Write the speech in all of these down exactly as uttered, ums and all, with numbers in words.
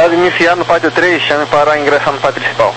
Pode iniciar no pátio três, chame para ingressar no pátio principal.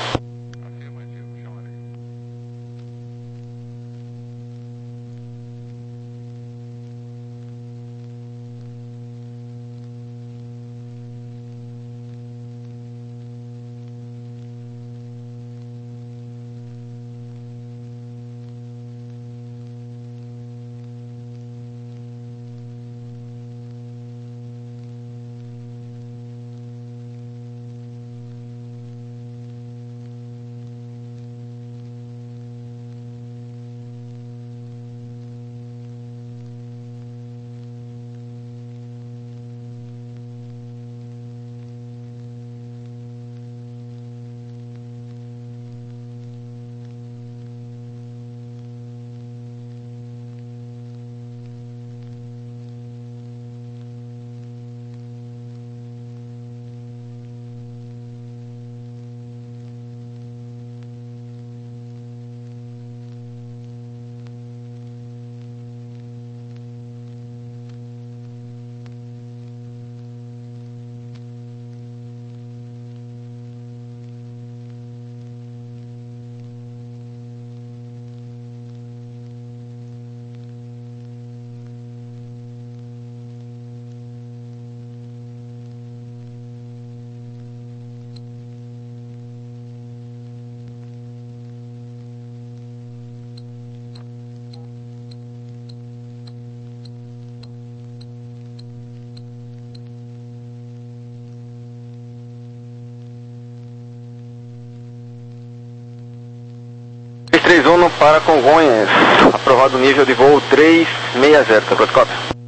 três um para Congonhas, aprovado o nível de voo três seis zero, tá pronto?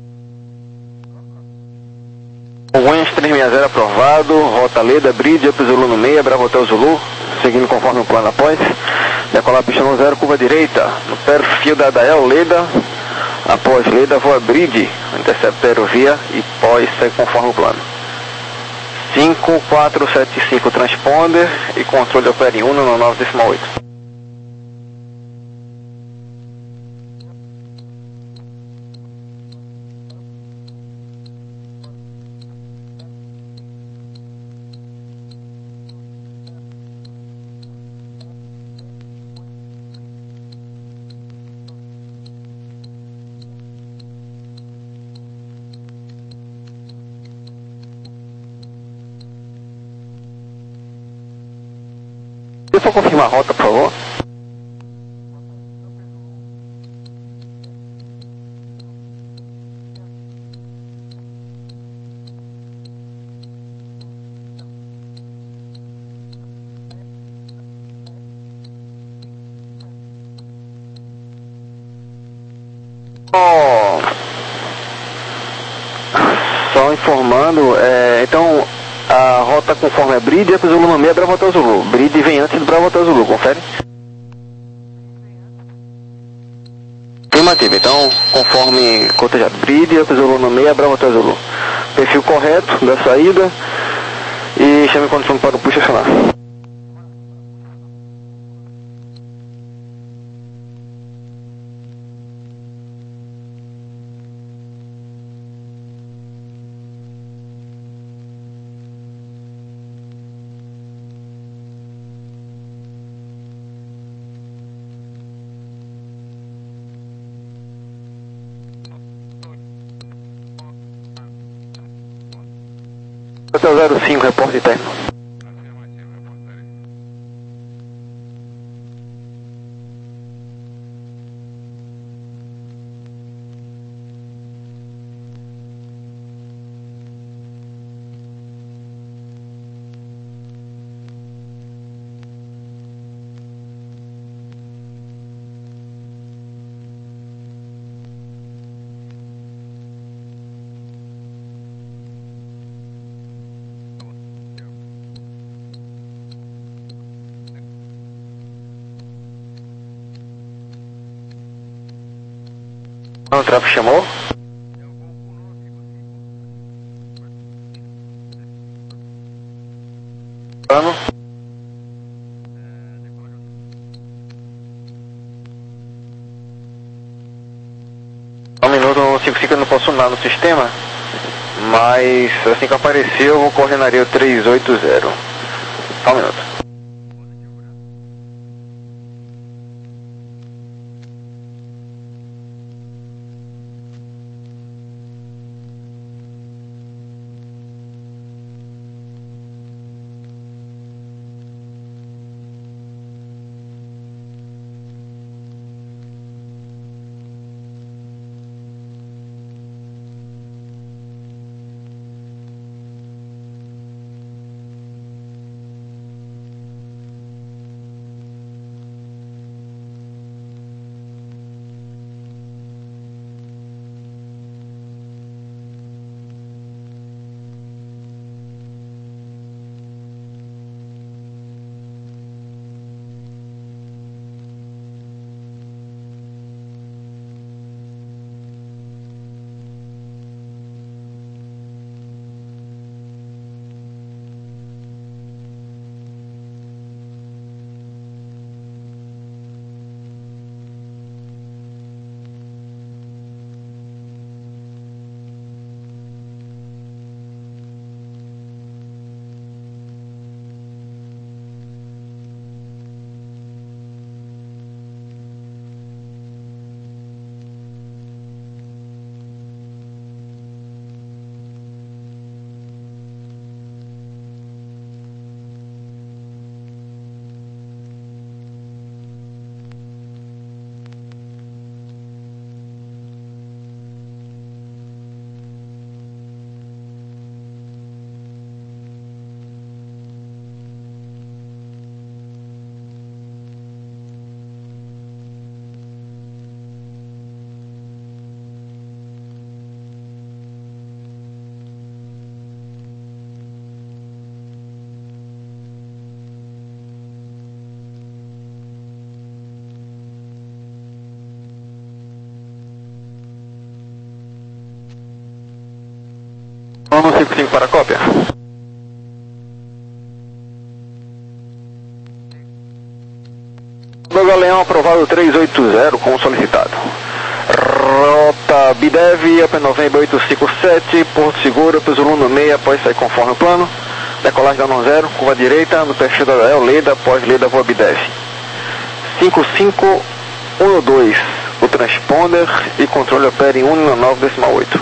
Congonhas três seis zero aprovado, rota Leda, Bridge, Up Zulu no meio, Bravo Hotel Zulu, seguindo conforme o plano após, decolar pista no zero, curva direita, no perfil da Dael Leda, após Leda voa Bridge, intercepta aerovia e pós segue conforme o plano. cinco quatro sete cinco transponder e controle opera em Uno no nove oito. Deixa eu confirmar a rota, por favor. Oh, só informando, é, então a rota conforme é Bridge, Up Zulu no meio, Bravo Hotel Zulu. Bridge vem antes do Bravo Hotel Zulu, confere? Afirmativo, então conforme cotejado, Bridge, Up Zulu no meio, Bravo Hotel Zulu. Perfil correto da saída e chame condição para o push acionar. Hotel zero cinco, reporte interno. O tráfego chamou? Plano. Um minuto, cinco cinco eu não posso andar no sistema, mas assim que apareceu eu vou coordenaria o três oito zero. Só um minuto. um cinco cinco para a cópia. Do Galeão aprovado três oito zero como solicitado. Rota Bidev, Up November oito cinco sete, Porto Seguro, Peso Luna meio, após sair conforme o plano. Decolagem da um zero, curva direita, no perfil da Dael, Leda, após Leda, voa Bidev. cinco cinco um dois, o transponder e controle opera em um nove decimal oito.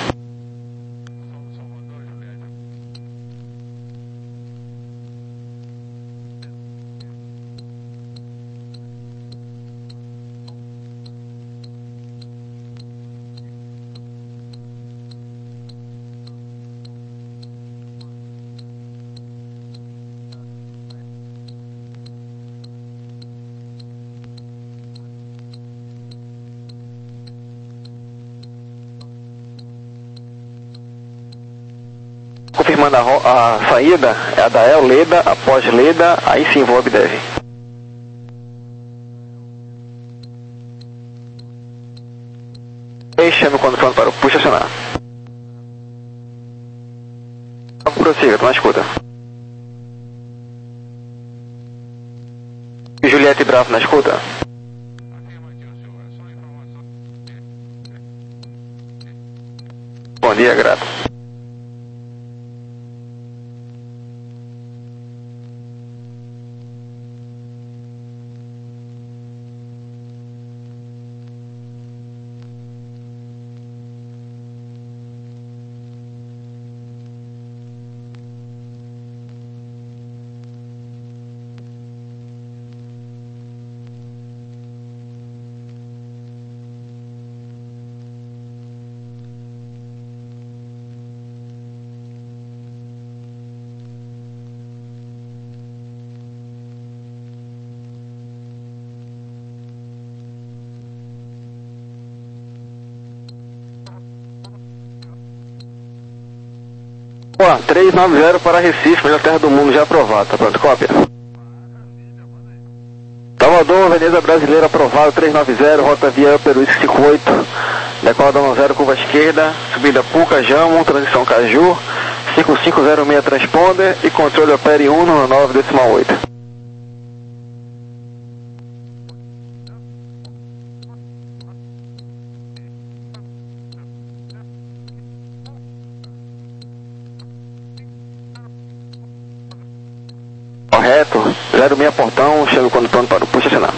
Confirmando a, a saída, é a Dael, Leda, após Leda, aí sim voa Bidev. Deixa no condutor para o puxa acionar. Prossiga, tô na escuta. Juliette Bravo na escuta. Bom dia, grato. Ó, três nove zero para Recife, melhor terra do mundo, já aprovado, tá pronto, cópia. Salvador, Veneza Brasileira, aprovado, três nove zero, rota via Peru cinco oito, decola da zero, curva esquerda, subida Puca, Jamo, transição Caju, cinco cinco zero seis transponder e controle opera em um nove decimal oito. reto, zero seis portão, chame quando pronto para o puxa acionar.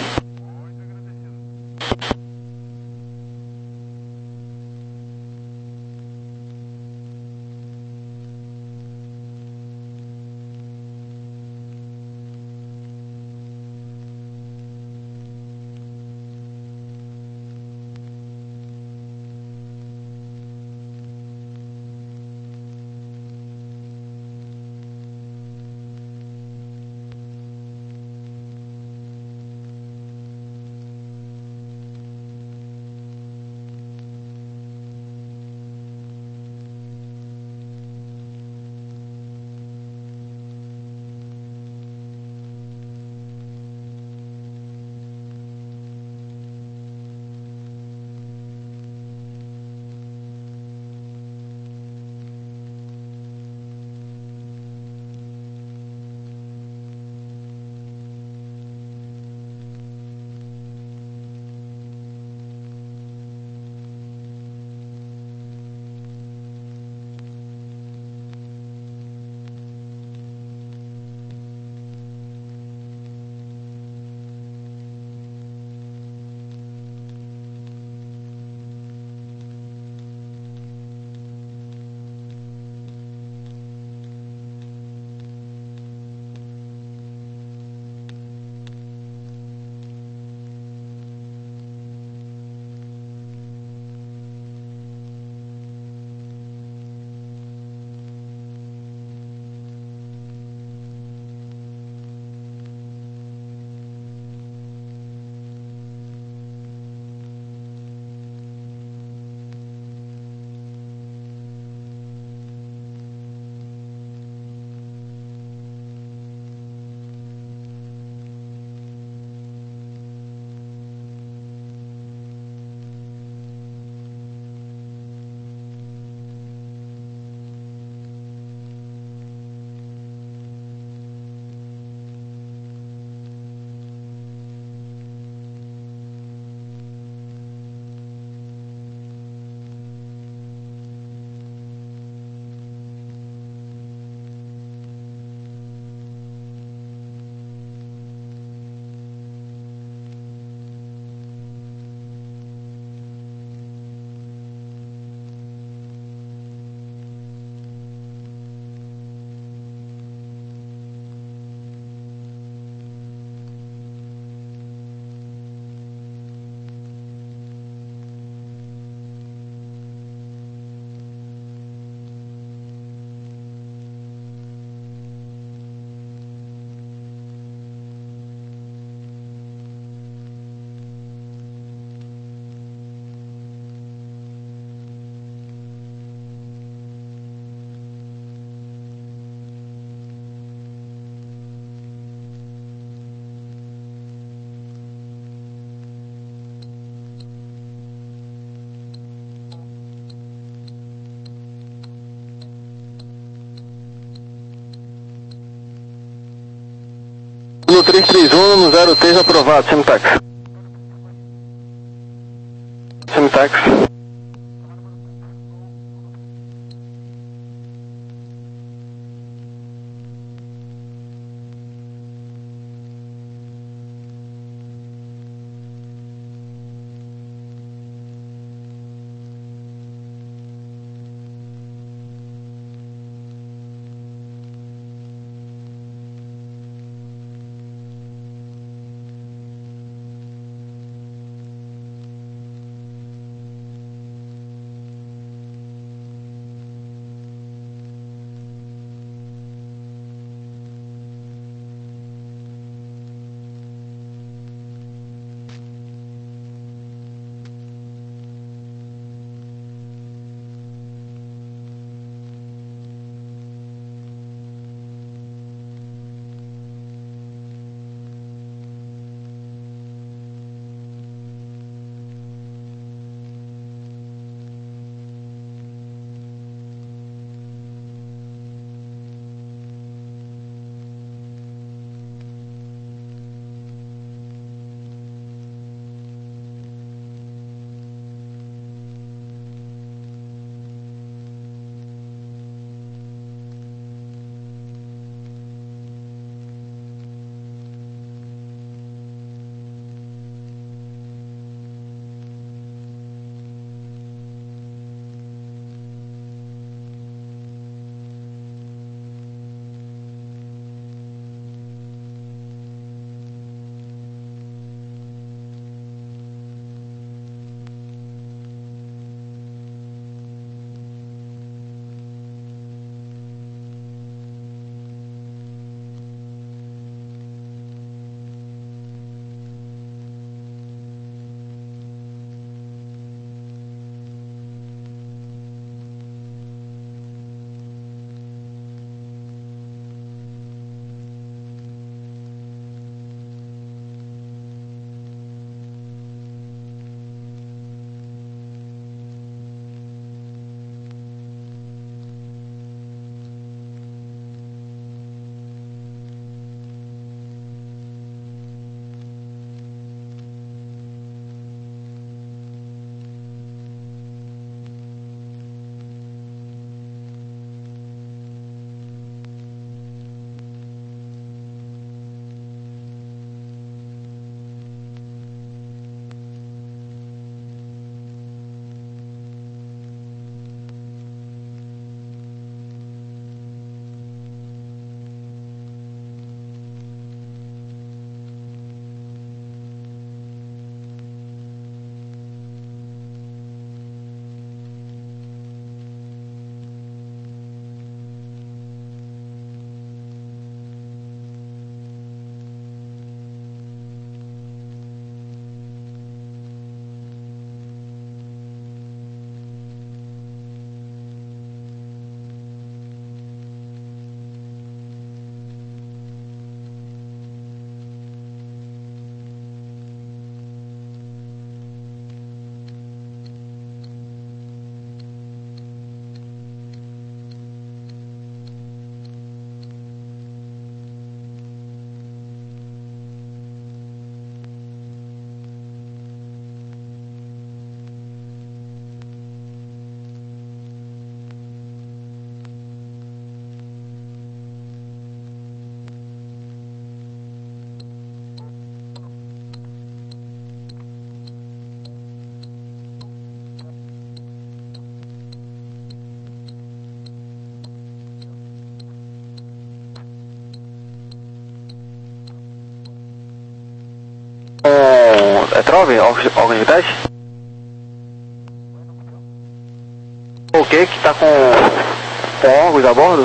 No três três um, no zero três aprovado, Semitax. Semitax. É Trove? Órgãos vitais? O que que tá com, com órgãos a bordo?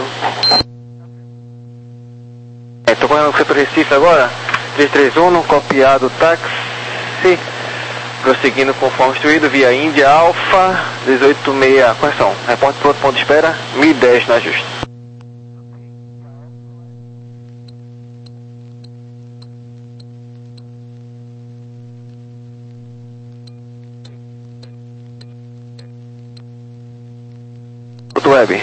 É, tô correndo com você para Recife agora. três três um, copiado táxi. Prosseguindo conforme instruído, via Índia Alfa, dezoito seis, correção. Reporte para outro ponto de espera, mil e dez no ajuste. Porto Web.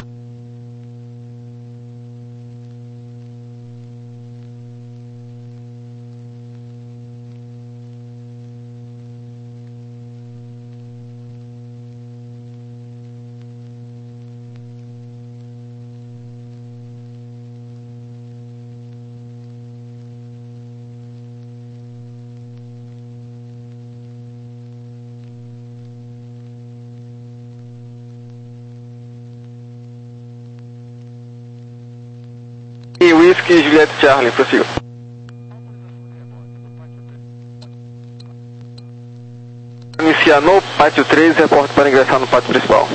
E Whisky Juliette Charlie, prossiga. Iniciar no pátio três, reporte para ingressar no pátio principal.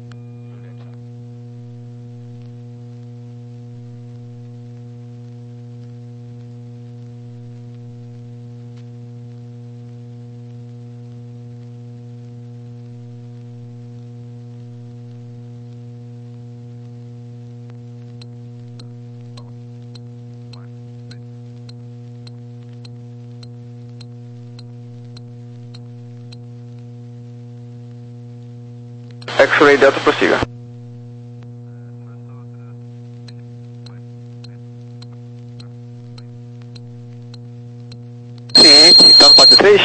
X-Ray Delta, prossiga. Ciente, está no pátio três?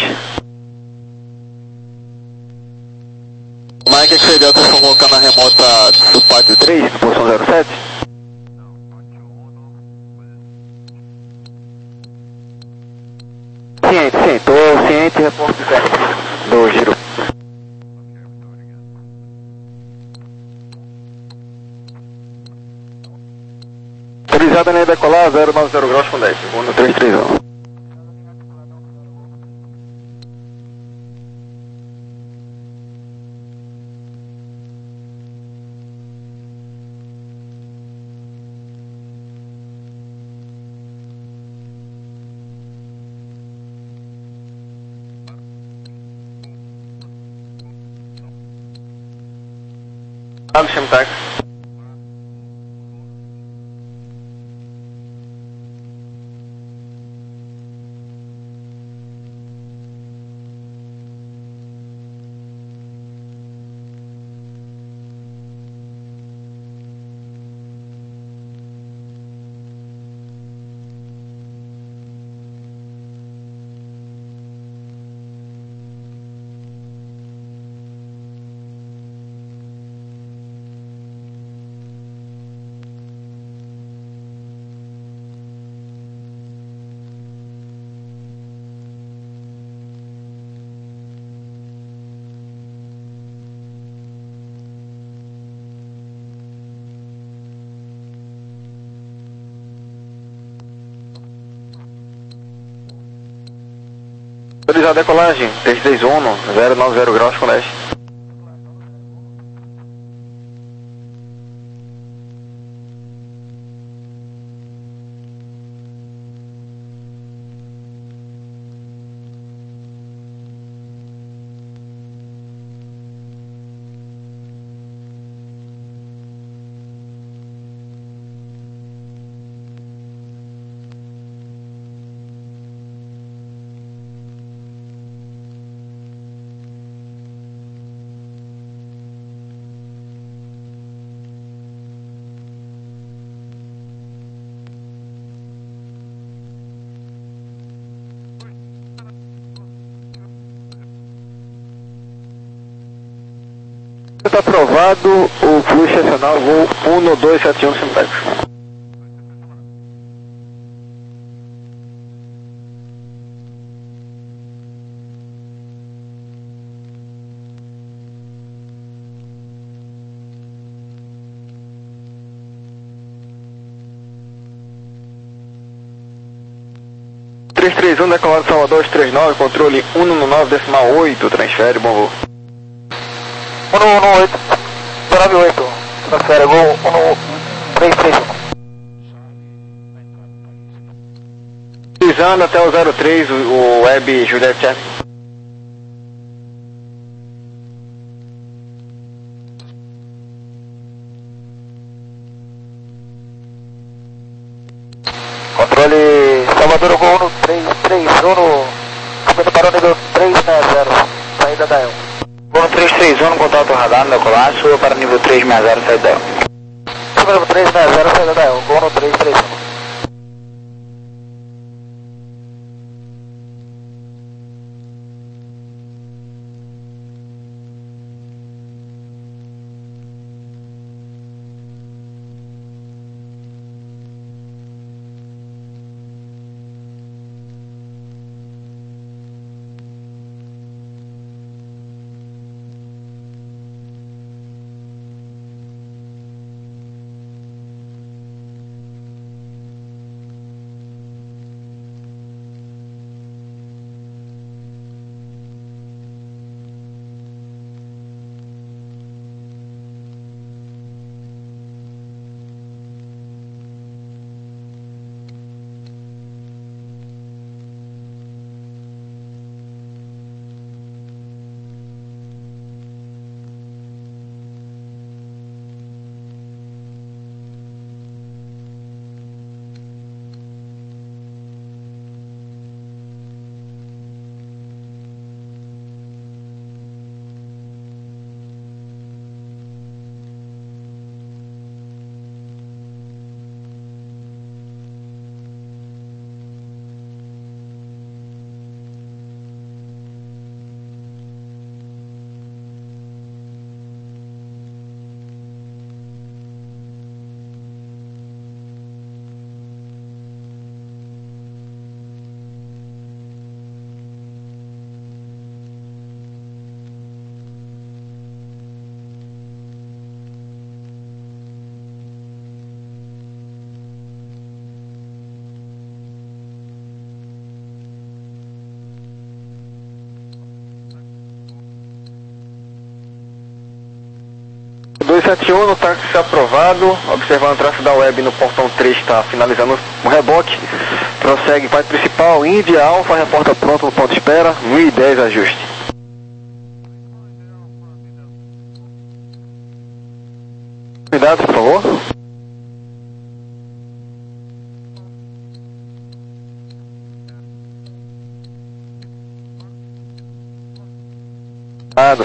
Mike X-Ray Delta, estão colocando a remota do pátio três, posição zero sete? Ciente, sim, estou ciente, reporte certo do giro. Autorizada na decolar, zero nove zero graus com dez, segundo três três um. Ah, chama táxi. Autorizada a decolagem, três três um, zero nove zero graus com dez. Está aprovado o fluxo estacional voo um dois sete um Simpex. três três um, decolado Salvador três nove, controle um um nove decimal oito, transfere, bom voo. um um oito, nove oito, transfere, gol um três três um. Utilizando até o zero três, o, o Web Juliette Charlie. Controle Salvador, gol um três três um, subindo para o nível três seis zero, saída da E L. Gol três três um, contato radar, decolar, suba para nível três seis zero, saída da E L. Subindo para três seis zero, saída da E L, gol três três um. dois sete um, no táxi aprovado, observando o tráfego da web no portão três, está finalizando o reboque, prossegue parte principal, Índia Alfa, reporta pronto no ponto de espera, mil e dez ajuste. Cuidado, por favor. Cuidado.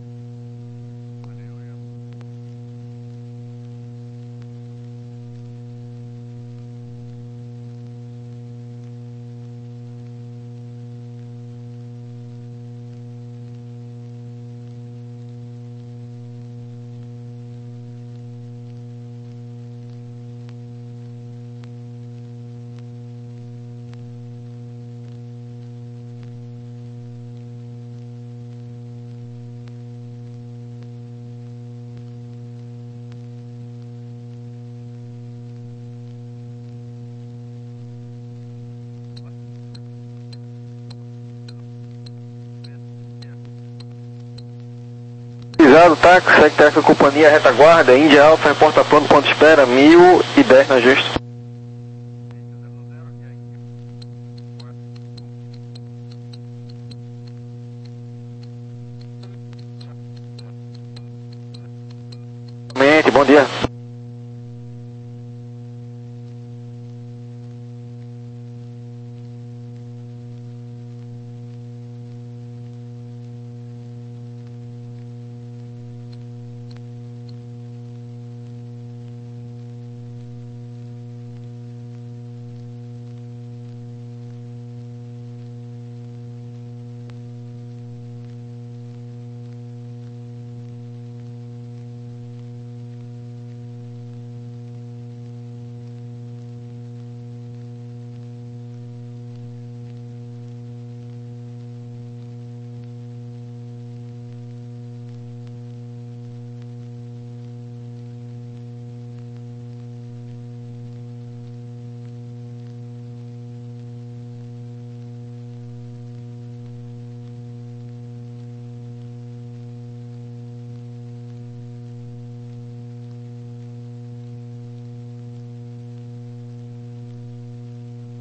Utilizado, táxi, segue técnico companhia, retaguarda, Índia Alfa, reporta pronto, ponto de espera, mil e dez no ajuste. Bom dia.